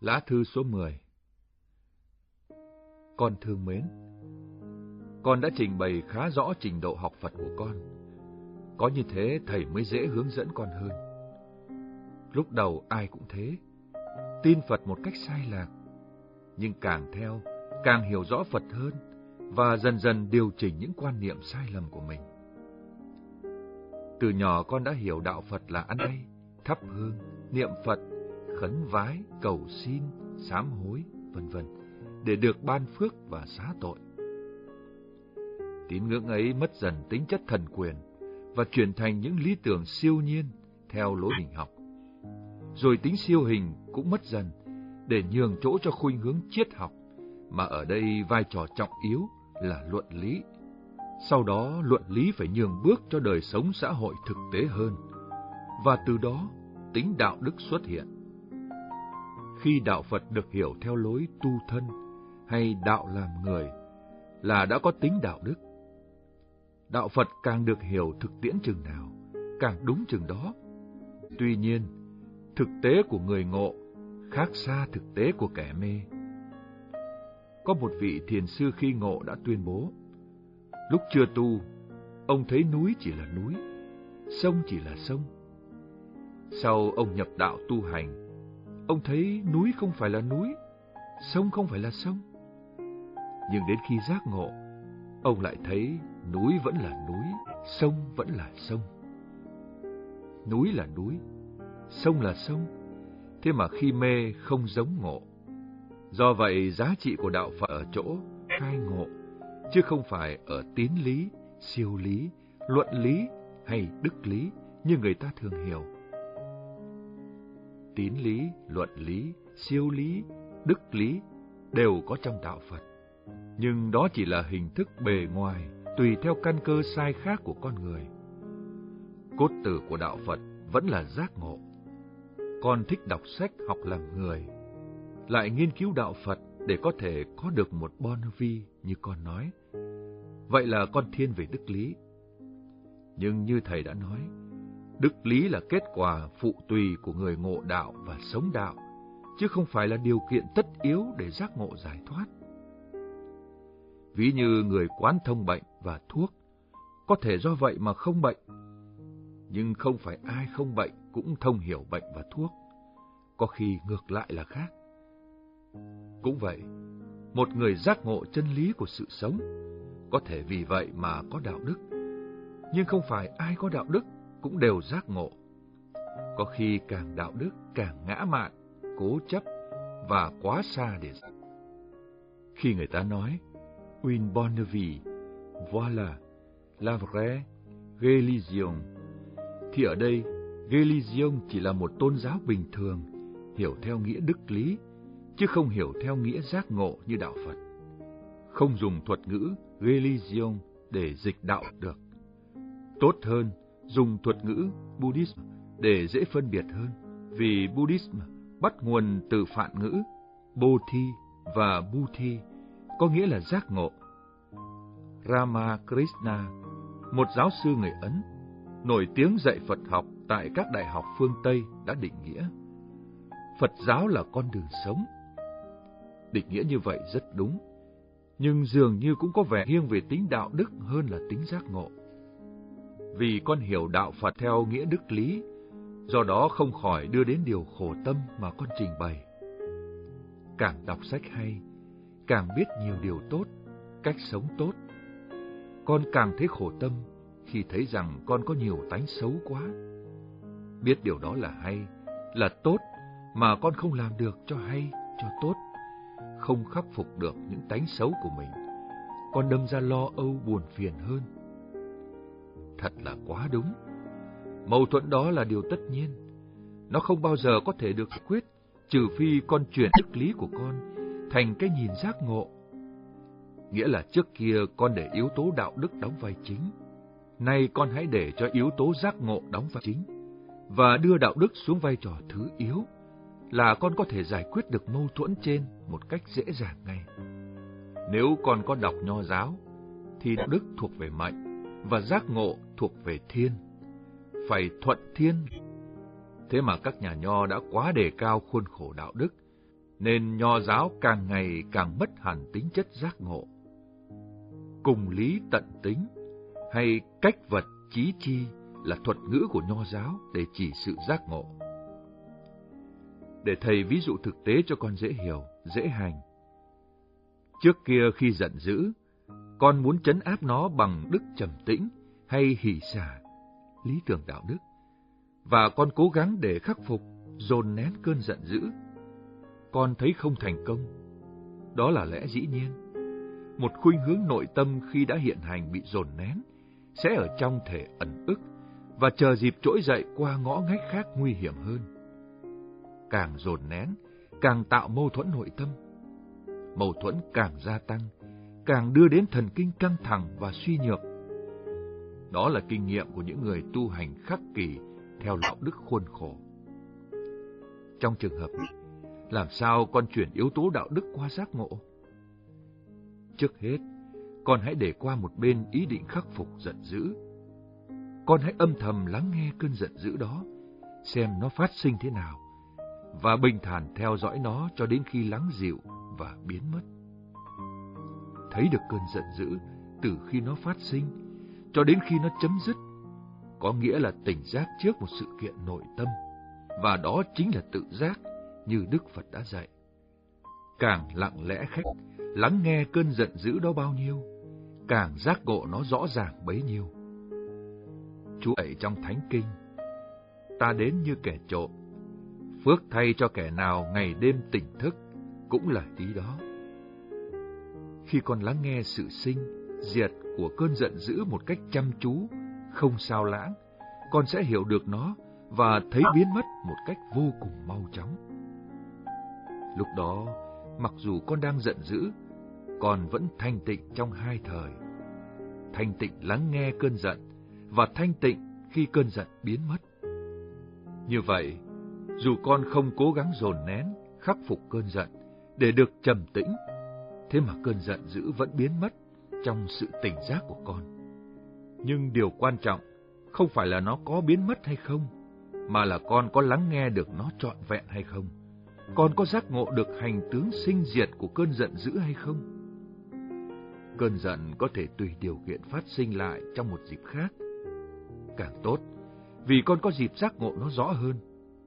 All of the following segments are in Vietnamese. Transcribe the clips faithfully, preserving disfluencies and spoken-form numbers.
Lá thư số mười. Con thương mến, con đã trình bày khá rõ trình độ học Phật của con. Có như thế thầy mới dễ hướng dẫn con hơn. Lúc đầu ai cũng thế, tin Phật một cách sai lạc, nhưng càng theo, càng hiểu rõ Phật hơn, và dần dần điều chỉnh những quan niệm sai lầm của mình. Từ nhỏ con đã hiểu đạo Phật là ăn chay, thắp hương, niệm Phật, khấn vái, cầu xin, sám hối, vân vân, để được ban phước và xá tội. Tín ngưỡng ấy mất dần tính chất thần quyền và chuyển thành những lý tưởng siêu nhiên theo lối hình học. Rồi tính siêu hình cũng mất dần để nhường chỗ cho khuynh hướng triết học, mà ở đây vai trò trọng yếu là luận lý. Sau đó luận lý phải nhường bước cho đời sống xã hội thực tế hơn, và từ đó tính đạo đức xuất hiện. Khi đạo Phật được hiểu theo lối tu thân hay đạo làm người là đã có tính đạo đức. Đạo Phật càng được hiểu thực tiễn chừng nào, càng đúng chừng đó. Tuy nhiên, thực tế của người ngộ khác xa thực tế của kẻ mê. Có một vị thiền sư khi ngộ đã tuyên bố, lúc chưa tu, ông thấy núi chỉ là núi, sông chỉ là sông. Sau ông nhập đạo tu hành, ông thấy núi không phải là núi, sông không phải là sông. Nhưng đến khi giác ngộ, ông lại thấy núi vẫn là núi, sông vẫn là sông. Núi là núi, sông là sông, thế mà khi mê không giống ngộ. Do vậy, giá trị của đạo Phật ở chỗ khai ngộ, chứ không phải ở tín lý, siêu lý, luận lý hay đức lý như người ta thường hiểu. Tín lý, luận lý, siêu lý, đức lý đều có trong đạo Phật, nhưng đó chỉ là hình thức bề ngoài, tùy theo căn cơ sai khác của con người. Cốt tử của đạo Phật vẫn là giác ngộ. Con thích đọc sách học làm người, lại nghiên cứu đạo Phật để có thể có được một bon vi như con nói. Vậy là con thiên về đức lý. Nhưng như thầy đã nói, đức lý là kết quả phụ tùy của người ngộ đạo và sống đạo, chứ không phải là điều kiện tất yếu để giác ngộ giải thoát. Ví như người quán thông bệnh và thuốc, có thể do vậy mà không bệnh. Nhưng không phải ai không bệnh cũng thông hiểu bệnh và thuốc, có khi ngược lại là khác. Cũng vậy, một người giác ngộ chân lý của sự sống, có thể vì vậy mà có đạo đức. Nhưng không phải ai có đạo đức cũng đều giác ngộ. Có khi càng đạo đức càng ngã mạn, cố chấp và quá xa để giác. Khi người ta nói, une bonne vie, voilà la vraie religion, thì ở đây, religion chỉ là một tôn giáo bình thường, hiểu theo nghĩa đức lý, chứ không hiểu theo nghĩa giác ngộ như đạo Phật. Không dùng thuật ngữ religion để dịch đạo được. Tốt hơn, dùng thuật ngữ Buddhism để dễ phân biệt hơn, vì Buddhism bắt nguồn từ Phạn ngữ Bodhi và Buddhi, có nghĩa là giác ngộ. Ramakrishna, một giáo sư người Ấn, nổi tiếng dạy Phật học tại các đại học phương Tây, đã định nghĩa Phật giáo là con đường sống. Định nghĩa như vậy rất đúng, nhưng dường như cũng có vẻ nghiêng về tính đạo đức hơn là tính giác ngộ. Vì con hiểu đạo Phật theo nghĩa đức lý, do đó không khỏi đưa đến điều khổ tâm mà con trình bày. Càng đọc sách hay, càng biết nhiều điều tốt, cách sống tốt, con càng thấy khổ tâm khi thấy rằng con có nhiều tánh xấu quá. Biết điều đó là hay, là tốt, mà con không làm được cho hay, cho tốt, không khắc phục được những tánh xấu của mình, con đâm ra lo âu buồn phiền hơn. Thật là quá đúng. Mâu thuẫn đó là điều tất nhiên. Nó không bao giờ có thể được giải quyết, trừ phi con chuyển đức lý của con thành cái nhìn giác ngộ. Nghĩa là trước kia con để yếu tố đạo đức đóng vai chính, nay con hãy để cho yếu tố giác ngộ đóng vai chính, và đưa đạo đức xuống vai trò thứ yếu, là con có thể giải quyết được mâu thuẫn trên một cách dễ dàng ngay. Nếu con có đọc Nho giáo, thì đạo đức thuộc về mệnh, và giác ngộ thuộc về thiên, phải thuận thiên. Thế mà các nhà Nho đã quá đề cao khuôn khổ đạo đức, nên Nho giáo càng ngày càng mất hẳn tính chất giác ngộ. Cùng lý tận tính hay cách vật chí chi là thuật ngữ của Nho giáo để chỉ sự giác ngộ. Để thầy ví dụ thực tế cho con dễ hiểu, dễ hành. Trước kia khi giận dữ, con muốn trấn áp nó bằng đức trầm tĩnh hay hỷ xả, lý tưởng đạo đức, và con cố gắng để khắc phục, dồn nén cơn giận dữ. Con thấy không thành công. Đó là lẽ dĩ nhiên. Một khuynh hướng nội tâm khi đã hiện hành bị dồn nén sẽ ở trong thể ẩn ức và chờ dịp trỗi dậy qua ngõ ngách khác nguy hiểm hơn. Càng dồn nén, càng tạo mâu thuẫn nội tâm. Mâu thuẫn càng gia tăng, càng đưa đến thần kinh căng thẳng và suy nhược. Đó là kinh nghiệm của những người tu hành khắc kỷ theo đạo đức khuôn khổ. Trong trường hợp này, làm sao con chuyển yếu tố đạo đức qua giác ngộ? Trước hết, con hãy để qua một bên ý định khắc phục giận dữ. Con hãy âm thầm lắng nghe cơn giận dữ đó, xem nó phát sinh thế nào, và bình thản theo dõi nó cho đến khi lắng dịu và biến mất. Thấy được cơn giận dữ từ khi nó phát sinh cho đến khi nó chấm dứt, có nghĩa là tỉnh giác trước một sự kiện nội tâm, và đó chính là tự giác như Đức Phật đã dạy. Càng lặng lẽ khách, lắng nghe cơn giận dữ đó bao nhiêu, càng giác ngộ nó rõ ràng bấy nhiêu. Chúa dạy trong Thánh Kinh, ta đến như kẻ trộm, phước thay cho kẻ nào ngày đêm tỉnh thức, cũng là ý đó. Khi con lắng nghe sự sinh, diệt của cơn giận dữ một cách chăm chú, không sao lãng, con sẽ hiểu được nó và thấy biến mất một cách vô cùng mau chóng. Lúc đó, mặc dù con đang giận dữ, con vẫn thanh tịnh trong hai thời. Thanh tịnh lắng nghe cơn giận và thanh tịnh khi cơn giận biến mất. Như vậy, dù con không cố gắng dồn nén, khắc phục cơn giận để được trầm tĩnh, thế mà cơn giận dữ vẫn biến mất trong sự tỉnh giác của con. Nhưng điều quan trọng không phải là nó có biến mất hay không, mà là con có lắng nghe được nó trọn vẹn hay không. Con có giác ngộ được hành tướng sinh diệt của cơn giận dữ hay không? Cơn giận có thể tùy điều kiện phát sinh lại trong một dịp khác. Càng tốt, vì con có dịp giác ngộ nó rõ hơn.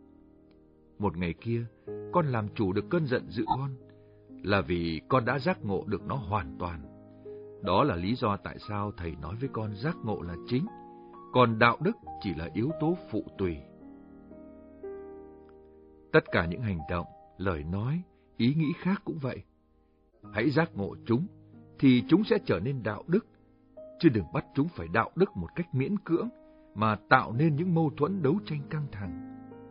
Một ngày kia, con làm chủ được cơn giận dữ con, là vì con đã giác ngộ được nó hoàn toàn. Đó là lý do tại sao Thầy nói với con giác ngộ là chính, còn đạo đức chỉ là yếu tố phụ tùy. Tất cả những hành động, lời nói, ý nghĩ khác cũng vậy. Hãy giác ngộ chúng, thì chúng sẽ trở nên đạo đức, chứ đừng bắt chúng phải đạo đức một cách miễn cưỡng, mà tạo nên những mâu thuẫn đấu tranh căng thẳng.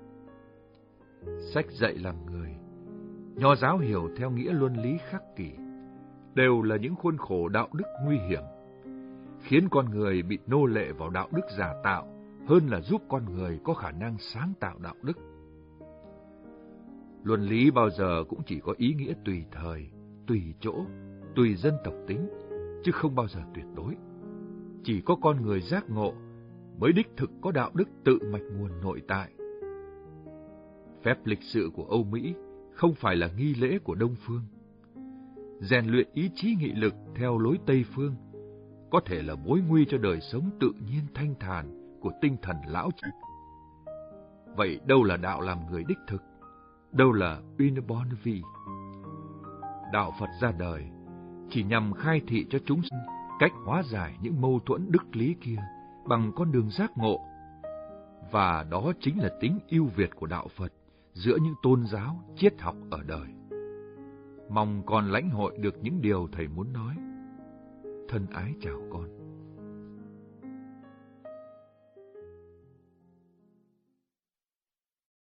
Sách dạy làm người, Nho giáo hiểu theo nghĩa luân lý khắc kỷ, đều là những khuôn khổ đạo đức nguy hiểm, khiến con người bị nô lệ vào đạo đức giả tạo hơn là giúp con người có khả năng sáng tạo đạo đức. Luân lý bao giờ cũng chỉ có ý nghĩa tùy thời, tùy chỗ, tùy dân tộc tính, chứ không bao giờ tuyệt đối. Chỉ có con người giác ngộ mới đích thực có đạo đức tự mạch nguồn nội tại. Phép lịch sự của Âu Mỹ không phải là nghi lễ của Đông Phương. Rèn luyện ý chí nghị lực theo lối Tây Phương có thể là mối nguy cho đời sống tự nhiên thanh thản của tinh thần lão trạch. Vậy đâu là đạo làm người đích thực? Đâu là une bonne vie? Đạo Phật ra đời chỉ nhằm khai thị cho chúng sinh cách hóa giải những mâu thuẫn đức lý kia bằng con đường giác ngộ. Và đó chính là tính ưu việt của đạo Phật giữa những tôn giáo, triết học ở đời. Mong con lãnh hội được những điều Thầy muốn nói. Thân ái chào con.